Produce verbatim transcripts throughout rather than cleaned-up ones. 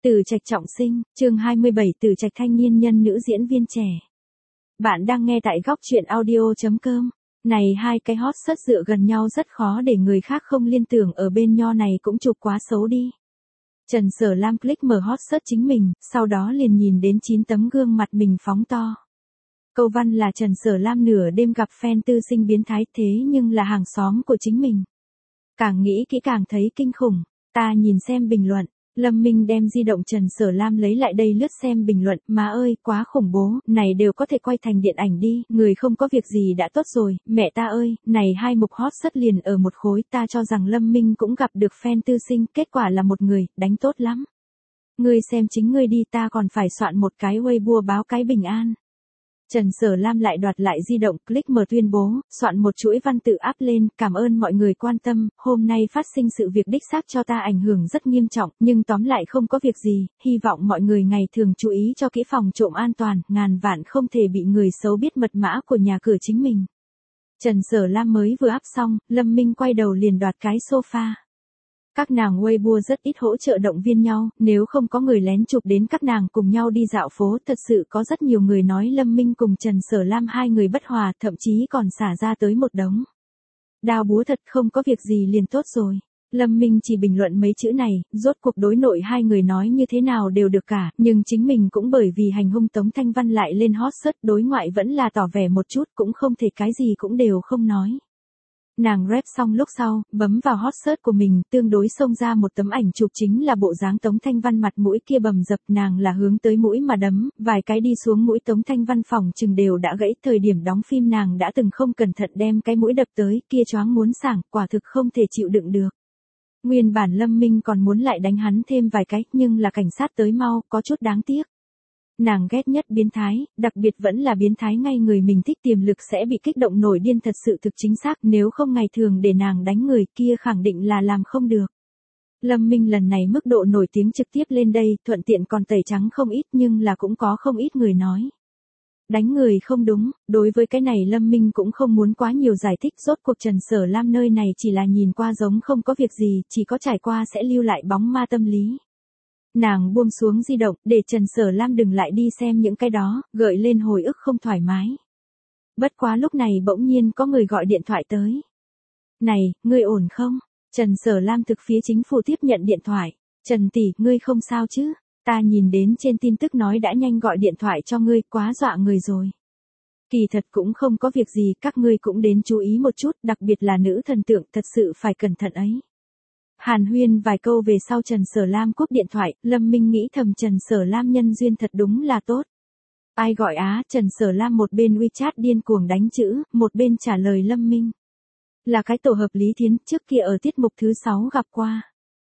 Từ Trạch trọng sinh, chương hai mươi bảy Từ Trạch thanh niên nhân nữ diễn viên trẻ. Bạn đang nghe tại góc truyện audio chấm com. Này hai cái hot search dựa gần nhau rất khó để người khác không liên tưởng ở bên nho này cũng chụp quá xấu đi. Trần Sở Lam click mở hot search chính mình, sau đó liền nhìn đến chín tấm gương mặt mình phóng to. Câu văn là Trần Sở Lam nửa đêm gặp fan tư sinh biến thái thế nhưng là hàng xóm của chính mình. Càng nghĩ kỹ càng thấy kinh khủng, ta nhìn xem bình luận. Lâm Minh đem di động Trần Sở Lam lấy lại đây lướt xem bình luận, má ơi, quá khủng bố, này đều có thể quay thành điện ảnh đi, người không có việc gì đã tốt rồi, mẹ ta ơi, này hai mục hot search liền ở một khối, ta cho rằng Lâm Minh cũng gặp được fan tư sinh, kết quả là một người, đánh tốt lắm. Ngươi xem chính ngươi đi, ta còn phải soạn một cái Weibo báo cái bình an. Trần Sở Lam lại đoạt lại di động, click mở tuyên bố, soạn một chuỗi văn tự áp lên, cảm ơn mọi người quan tâm, hôm nay phát sinh sự việc đích xác cho ta ảnh hưởng rất nghiêm trọng, nhưng tóm lại không có việc gì, hy vọng mọi người ngày thường chú ý cho kỹ phòng trộm an toàn, ngàn vạn không thể bị người xấu biết mật mã của nhà cửa chính mình. Trần Sở Lam mới vừa áp xong, Lâm Minh quay đầu liền đoạt cái sofa. Các nàng Weibo rất ít hỗ trợ động viên nhau, nếu không có người lén chụp đến các nàng cùng nhau đi dạo phố, thật sự có rất nhiều người nói Lâm Minh cùng Trần Sở Lam hai người bất hòa, thậm chí còn xả ra tới một đống. Đào búa thật không có việc gì liền tốt rồi. Lâm Minh chỉ bình luận mấy chữ này, rốt cuộc đối nội hai người nói như thế nào đều được cả, nhưng chính mình cũng bởi vì hành hung Tống Thanh Văn lại lên hot search, đối ngoại vẫn là tỏ vẻ một chút, cũng không thể cái gì cũng đều không nói. Nàng rep xong lúc sau, bấm vào hot search của mình, tương đối xông ra một tấm ảnh chụp chính là bộ dáng Tống Thanh Văn mặt mũi kia bầm dập, nàng là hướng tới mũi mà đấm, vài cái đi xuống mũi Tống Thanh Văn phòng chừng đều đã gãy, thời điểm đóng phim nàng đã từng không cẩn thận đem cái mũi đập tới, kia choáng muốn sảng, quả thực không thể chịu đựng được. Nguyên bản Lâm Minh còn muốn lại đánh hắn thêm vài cái, nhưng là cảnh sát tới mau, có chút đáng tiếc. Nàng ghét nhất biến thái, đặc biệt vẫn là biến thái ngay người mình thích tiềm lực sẽ bị kích động nổi điên thật sự thực chính xác, nếu không ngày thường để nàng đánh người kia khẳng định là làm không được. Lâm Minh lần này mức độ nổi tiếng trực tiếp lên đây, thuận tiện còn tẩy trắng không ít nhưng là cũng có không ít người nói. Đánh người không đúng, đối với cái này Lâm Minh cũng không muốn quá nhiều giải thích, rốt cuộc Trần Sở Lam nơi này chỉ là nhìn qua giống không có việc gì, chỉ có trải qua sẽ lưu lại bóng ma tâm lý. Nàng buông xuống di động, để Trần Sở Lam đừng lại đi xem những cái đó, gợi lên hồi ức không thoải mái. Bất quá lúc này bỗng nhiên có người gọi điện thoại tới. Này, ngươi ổn không? Trần Sở Lam thực phía chính phủ tiếp nhận điện thoại. Trần tỷ, ngươi không sao chứ? Ta nhìn đến trên tin tức nói đã nhanh gọi điện thoại cho ngươi, quá dọa người rồi. Kỳ thật cũng không có việc gì, các ngươi cũng đến chú ý một chút, đặc biệt là nữ thần tượng, thật sự phải cẩn thận ấy. Hàn huyên vài câu về sau Trần Sở Lam cúp điện thoại, Lâm Minh nghĩ thầm Trần Sở Lam nhân duyên thật đúng là tốt. Ai gọi á, Trần Sở Lam một bên WeChat điên cuồng đánh chữ, một bên trả lời Lâm Minh. Là cái tổ hợp Lý Thiến, trước kia ở tiết mục thứ sáu gặp qua.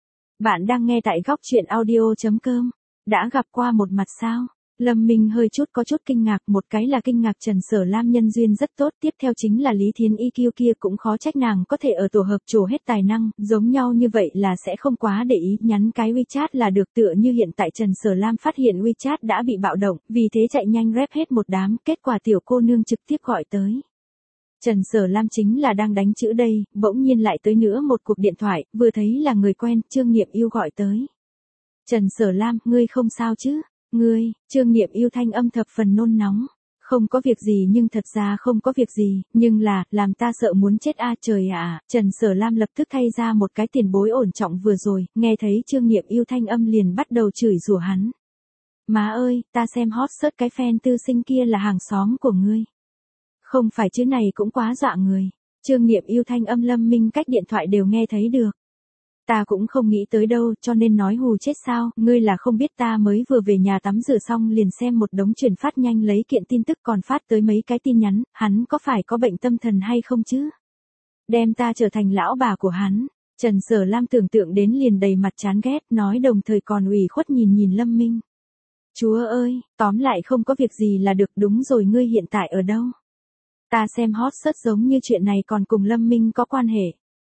Bạn đang nghe tại góc truyện audio chấm com. Đã gặp qua một mặt sao? Lâm Minh hơi chút có chút kinh ngạc, một cái là kinh ngạc Trần Sở Lam nhân duyên rất tốt, tiếp theo chính là Lý Thiến i kiu kia cũng khó trách nàng có thể ở tổ hợp trổ hết tài năng, giống nhau như vậy là sẽ không quá để ý, nhắn cái WeChat là được, tựa như hiện tại Trần Sở Lam phát hiện WeChat đã bị bạo động, vì thế chạy nhanh rep hết một đám, kết quả tiểu cô nương trực tiếp gọi tới. Trần Sở Lam chính là đang đánh chữ đây, bỗng nhiên lại tới nữa một cuộc điện thoại, vừa thấy là người quen, Trương Nghiệm Yêu gọi tới. Trần Sở Lam, ngươi không sao chứ? Ngươi, Trương Nghiệm Yêu thanh âm thập phần nôn nóng. Không có việc gì nhưng thật ra không có việc gì, nhưng là, làm ta sợ muốn chết a trời ạ. Trần Sở Lam lập tức thay ra một cái tiền bối ổn trọng vừa rồi, nghe thấy Trương Nghiệm Yêu thanh âm liền bắt đầu chửi rủa hắn. Má ơi, ta xem hot search cái fan tư sinh kia là hàng xóm của ngươi. Không phải chứ, này cũng quá dọa người. Trương Nghiệm Yêu thanh âm Lâm Minh cách điện thoại đều nghe thấy được. Ta cũng không nghĩ tới đâu, cho nên nói hù chết sao, ngươi là không biết ta mới vừa về nhà tắm rửa xong liền xem một đống truyền phát nhanh lấy kiện tin tức còn phát tới mấy cái tin nhắn, hắn có phải có bệnh tâm thần hay không chứ? Đem ta trở thành lão bà của hắn. Trần Sở Lam tưởng tượng đến liền đầy mặt chán ghét, nói đồng thời còn ủy khuất nhìn nhìn Lâm Minh. Chúa ơi, tóm lại không có việc gì là được, đúng rồi, ngươi hiện tại ở đâu? Ta xem hot search giống như chuyện này còn cùng Lâm Minh có quan hệ.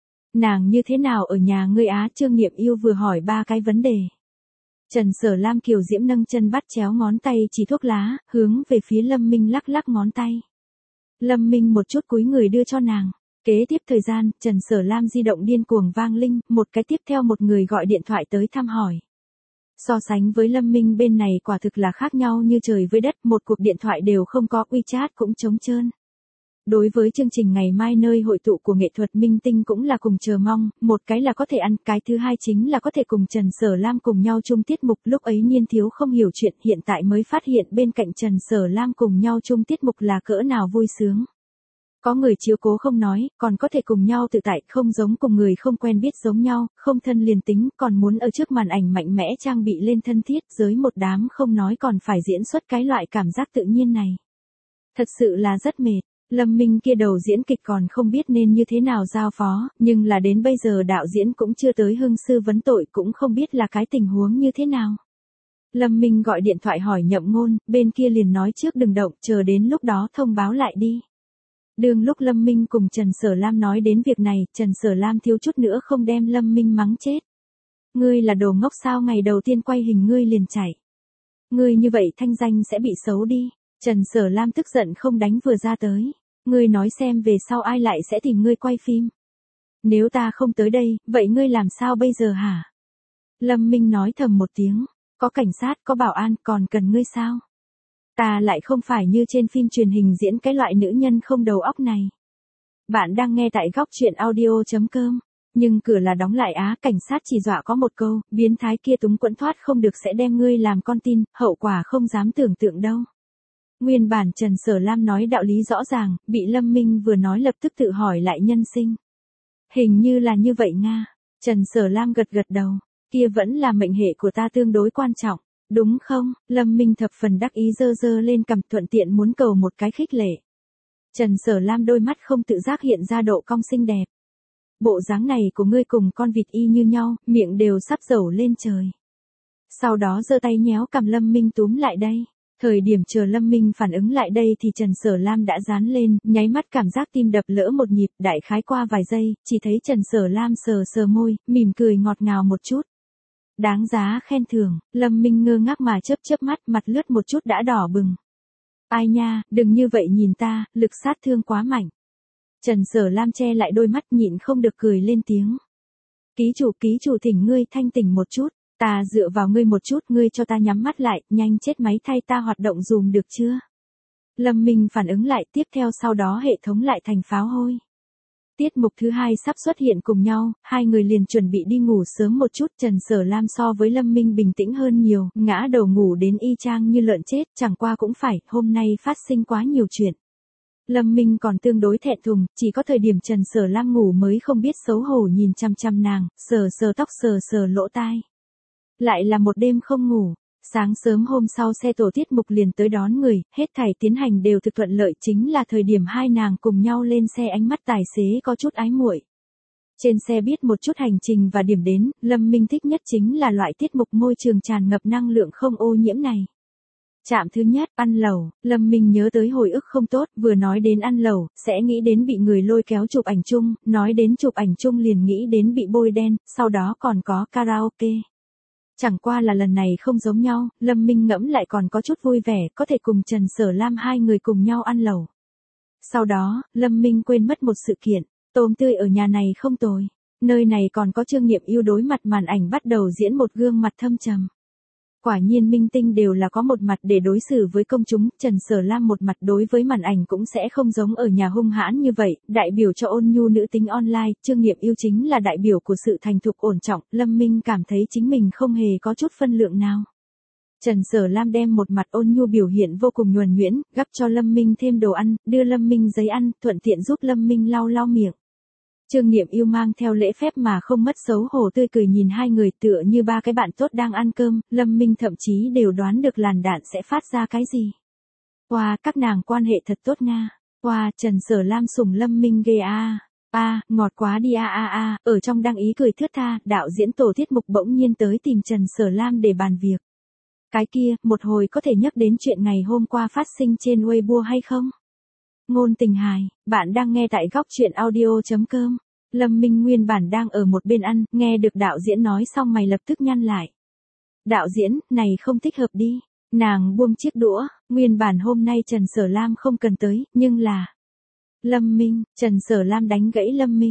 Nàng như thế nào ở nhà ngươi á? Trương Nghiệm Yêu vừa hỏi ba cái vấn đề. Trần Sở Lam kiều diễm nâng chân bắt chéo ngón tay chỉ thuốc lá, hướng về phía Lâm Minh lắc lắc ngón tay. Lâm Minh một chút cúi người đưa cho nàng. Kế tiếp thời gian, Trần Sở Lam di động điên cuồng vang linh, một cái tiếp theo một người gọi điện thoại tới thăm hỏi. So sánh với Lâm Minh bên này quả thực là khác nhau như trời với đất, một cuộc điện thoại đều không có, WeChat cũng trống trơn. Đối với chương trình ngày mai nơi hội tụ của nghệ thuật minh tinh cũng là cùng chờ mong, một cái là có thể ăn, cái thứ hai chính là có thể cùng Trần Sở Lam cùng nhau chung tiết mục, lúc ấy Niên Thiếu không hiểu chuyện, hiện tại mới phát hiện bên cạnh Trần Sở Lam cùng nhau chung tiết mục là cỡ nào vui sướng. Có người chiếu cố không nói, còn có thể cùng nhau tự tại, không giống cùng người không quen biết giống nhau, không thân liền tính, còn muốn ở trước màn ảnh mạnh mẽ trang bị lên thân thiết, giới một đám không nói còn phải diễn xuất cái loại cảm giác tự nhiên này. Thật sự là rất mệt. Lâm Minh kia đầu diễn kịch còn không biết nên như thế nào giao phó, nhưng là đến bây giờ đạo diễn cũng chưa tới hưng sư vấn tội, cũng không biết là cái tình huống như thế nào. Lâm Minh gọi điện thoại hỏi Nhậm Ngôn, bên kia liền nói trước đừng động, chờ đến lúc đó thông báo lại đi. Đương lúc Lâm Minh cùng Trần Sở Lam nói đến việc này, Trần Sở Lam thiếu chút nữa không đem Lâm Minh mắng chết. Ngươi là đồ ngốc sao, ngày đầu tiên quay hình ngươi liền chạy. Ngươi như vậy thanh danh sẽ bị xấu đi. Trần Sở Lam tức giận không đánh vừa ra tới. Ngươi nói xem về sau ai lại sẽ tìm ngươi quay phim. Nếu ta không tới đây, vậy ngươi làm sao bây giờ hả? Lâm Minh nói thầm một tiếng. Có cảnh sát, có bảo an, còn cần ngươi sao? Ta lại không phải như trên phim truyền hình diễn cái loại nữ nhân không đầu óc này. Bạn đang nghe tại góc truyện audio chấm com. Nhưng cửa là đóng lại á, cảnh sát chỉ dọa có một câu, biến thái kia túng quẫn thoát không được sẽ đem ngươi làm con tin, hậu quả không dám tưởng tượng đâu. Nguyên bản Trần Sở Lam nói đạo lý rõ ràng, bị Lâm Minh vừa nói lập tức tự hỏi lại nhân sinh. Hình như là như vậy Nga. Trần Sở Lam gật gật đầu, kia vẫn là mệnh hệ của ta tương đối quan trọng, đúng không? Lâm Minh thập phần đắc ý giơ giơ lên cầm, thuận tiện muốn cầu một cái khích lệ. Trần Sở Lam đôi mắt không tự giác hiện ra độ cong xinh đẹp. Bộ dáng này của ngươi cùng con vịt y như nhau, miệng đều sắp dẩu lên trời. Sau đó giơ tay nhéo cầm Lâm Minh túm lại đây. Thời điểm chờ Lâm Minh phản ứng lại đây thì Trần Sở Lam đã dán lên, nháy mắt cảm giác tim đập lỡ một nhịp, đại khái qua vài giây, chỉ thấy Trần Sở Lam sờ sờ môi, mỉm cười ngọt ngào một chút. Đáng giá khen thưởng, Lâm Minh ngơ ngác mà chớp chớp mắt, mặt lướt một chút đã đỏ bừng. Ai nha, đừng như vậy nhìn ta, lực sát thương quá mạnh. Trần Sở Lam che lại đôi mắt nhịn không được cười lên tiếng. Ký chủ ký chủ thỉnh ngươi thanh tỉnh một chút. Ta dựa vào ngươi một chút, ngươi cho ta nhắm mắt lại, nhanh chết máy thay ta hoạt động dùm được chưa? Lâm Minh phản ứng lại, tiếp theo sau đó hệ thống lại thành pháo hôi. Tiết mục thứ hai sắp xuất hiện cùng nhau, hai người liền chuẩn bị đi ngủ sớm một chút. Trần Sở Lam so với Lâm Minh bình tĩnh hơn nhiều, ngã đầu ngủ đến y chang như lợn chết, chẳng qua cũng phải, hôm nay phát sinh quá nhiều chuyện. Lâm Minh còn tương đối thẹn thùng, chỉ có thời điểm Trần Sở Lam ngủ mới không biết xấu hổ nhìn chăm chăm nàng, sờ sờ tóc sờ sờ lỗ tai. Lại là một đêm không ngủ, sáng sớm hôm sau xe tổ tiết mục liền tới đón người, hết thảy tiến hành đều thực thuận lợi, chính là thời điểm hai nàng cùng nhau lên xe ánh mắt tài xế có chút ái muội. Trên xe biết một chút hành trình và điểm đến, Lâm Minh thích nhất chính là loại tiết mục môi trường tràn ngập năng lượng không ô nhiễm này. Trạm thứ nhất, ăn lẩu, Lâm Minh nhớ tới hồi ức không tốt, vừa nói đến ăn lẩu, sẽ nghĩ đến bị người lôi kéo chụp ảnh chung, nói đến chụp ảnh chung liền nghĩ đến bị bôi đen, sau đó còn có karaoke. Chẳng qua là lần này không giống nhau, Lâm Minh ngẫm lại còn có chút vui vẻ, có thể cùng Trần Sở Lam hai người cùng nhau ăn lẩu. Sau đó, Lâm Minh quên mất một sự kiện, tôm tươi ở nhà này không tồi. Nơi này còn có Trương Nghiệm Yêu đối mặt màn ảnh bắt đầu diễn một gương mặt thâm trầm. Quả nhiên minh tinh đều là có một mặt để đối xử với công chúng, Trần Sở Lam một mặt đối với màn ảnh cũng sẽ không giống ở nhà hung hãn như vậy, đại biểu cho ôn nhu nữ tính online, Trương Nghiệm Yêu chính là đại biểu của sự thành thục ổn trọng, Lâm Minh cảm thấy chính mình không hề có chút phân lượng nào. Trần Sở Lam đem một mặt ôn nhu biểu hiện vô cùng nhuần nhuyễn, gắp cho Lâm Minh thêm đồ ăn, đưa Lâm Minh giấy ăn, thuận tiện giúp Lâm Minh lau lau miệng. Trương Nghiệm Yêu mang theo lễ phép mà không mất xấu hổ tươi cười nhìn hai người tựa như ba cái bạn tốt đang ăn cơm, Lâm Minh thậm chí đều đoán được làn đạn sẽ phát ra cái gì. Wow, các nàng quan hệ thật tốt nga. Wow, Trần Sở Lam sủng Lâm Minh ghê a. A, à, ngọt quá đi a a a, ở trong đang ý cười thướt tha, đạo diễn tổ tiết mục bỗng nhiên tới tìm Trần Sở Lam để bàn việc. Cái kia, một hồi có thể nhắc đến chuyện ngày hôm qua phát sinh trên Weibo hay không? Ngôn tình hài, bạn đang nghe tại góc truyện audio chấm com. Lâm Minh nguyên bản đang ở một bên ăn, nghe được đạo diễn nói xong mày lập tức nhăn lại. Đạo diễn, này không thích hợp đi. Nàng buông chiếc đũa, nguyên bản hôm nay Trần Sở Lam không cần tới, nhưng là... Lâm Minh, Trần Sở Lam đánh gãy Lâm Minh.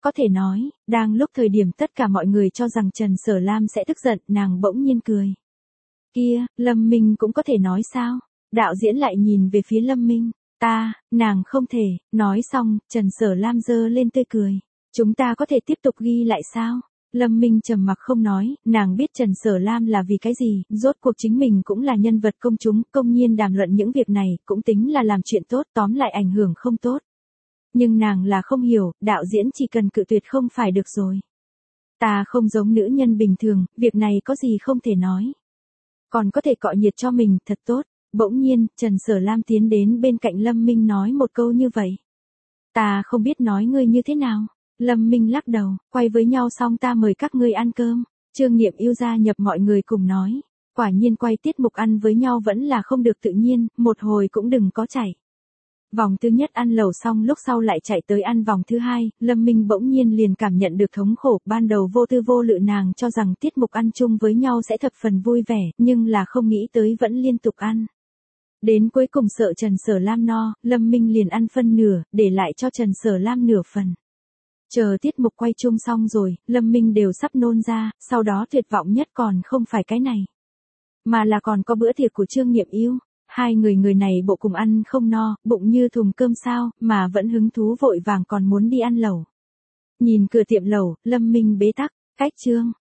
Có thể nói, đang lúc thời điểm tất cả mọi người cho rằng Trần Sở Lam sẽ tức giận, nàng bỗng nhiên cười. Kia, Lâm Minh cũng có thể nói sao? Đạo diễn lại nhìn về phía Lâm Minh. Ta, nàng không thể, nói xong, Trần Sở Lam giơ lên tươi cười. Chúng ta có thể tiếp tục ghi lại sao? Lâm Minh trầm mặc không nói, nàng biết Trần Sở Lam là vì cái gì, rốt cuộc chính mình cũng là nhân vật công chúng, công nhiên đàm luận những việc này, cũng tính là làm chuyện tốt, tóm lại ảnh hưởng không tốt. Nhưng nàng là không hiểu, đạo diễn chỉ cần cự tuyệt không phải được rồi. Ta không giống nữ nhân bình thường, việc này có gì không thể nói. Còn có thể cọ nhiệt cho mình, thật tốt. Bỗng nhiên, Trần Sở Lam tiến đến bên cạnh Lâm Minh nói một câu như vậy. Ta không biết nói ngươi như thế nào. Lâm Minh lắc đầu, quay với nhau xong ta mời các ngươi ăn cơm. Trương Niệm Yêu gia nhập mọi người cùng nói. Quả nhiên quay tiết mục ăn với nhau vẫn là không được tự nhiên, một hồi cũng đừng có chảy. Vòng thứ nhất ăn lẩu xong lúc sau lại chạy tới ăn vòng thứ hai, Lâm Minh bỗng nhiên liền cảm nhận được thống khổ, ban đầu vô tư vô lự nàng cho rằng tiết mục ăn chung với nhau sẽ thập phần vui vẻ, nhưng là không nghĩ tới vẫn liên tục ăn. Đến cuối cùng sợ Trần Sở Lam no, Lâm Minh liền ăn phân nửa, để lại cho Trần Sở Lam nửa phần. Chờ tiết mục quay chung xong rồi, Lâm Minh đều sắp nôn ra, sau đó tuyệt vọng nhất còn không phải cái này. Mà là còn có bữa tiệc của Trương Niệm Yêu. Hai người người này bộ cùng ăn không no, bụng như thùng cơm sao, mà vẫn hứng thú vội vàng còn muốn đi ăn lẩu. Nhìn cửa tiệm lẩu, Lâm Minh bế tắc, cách Trương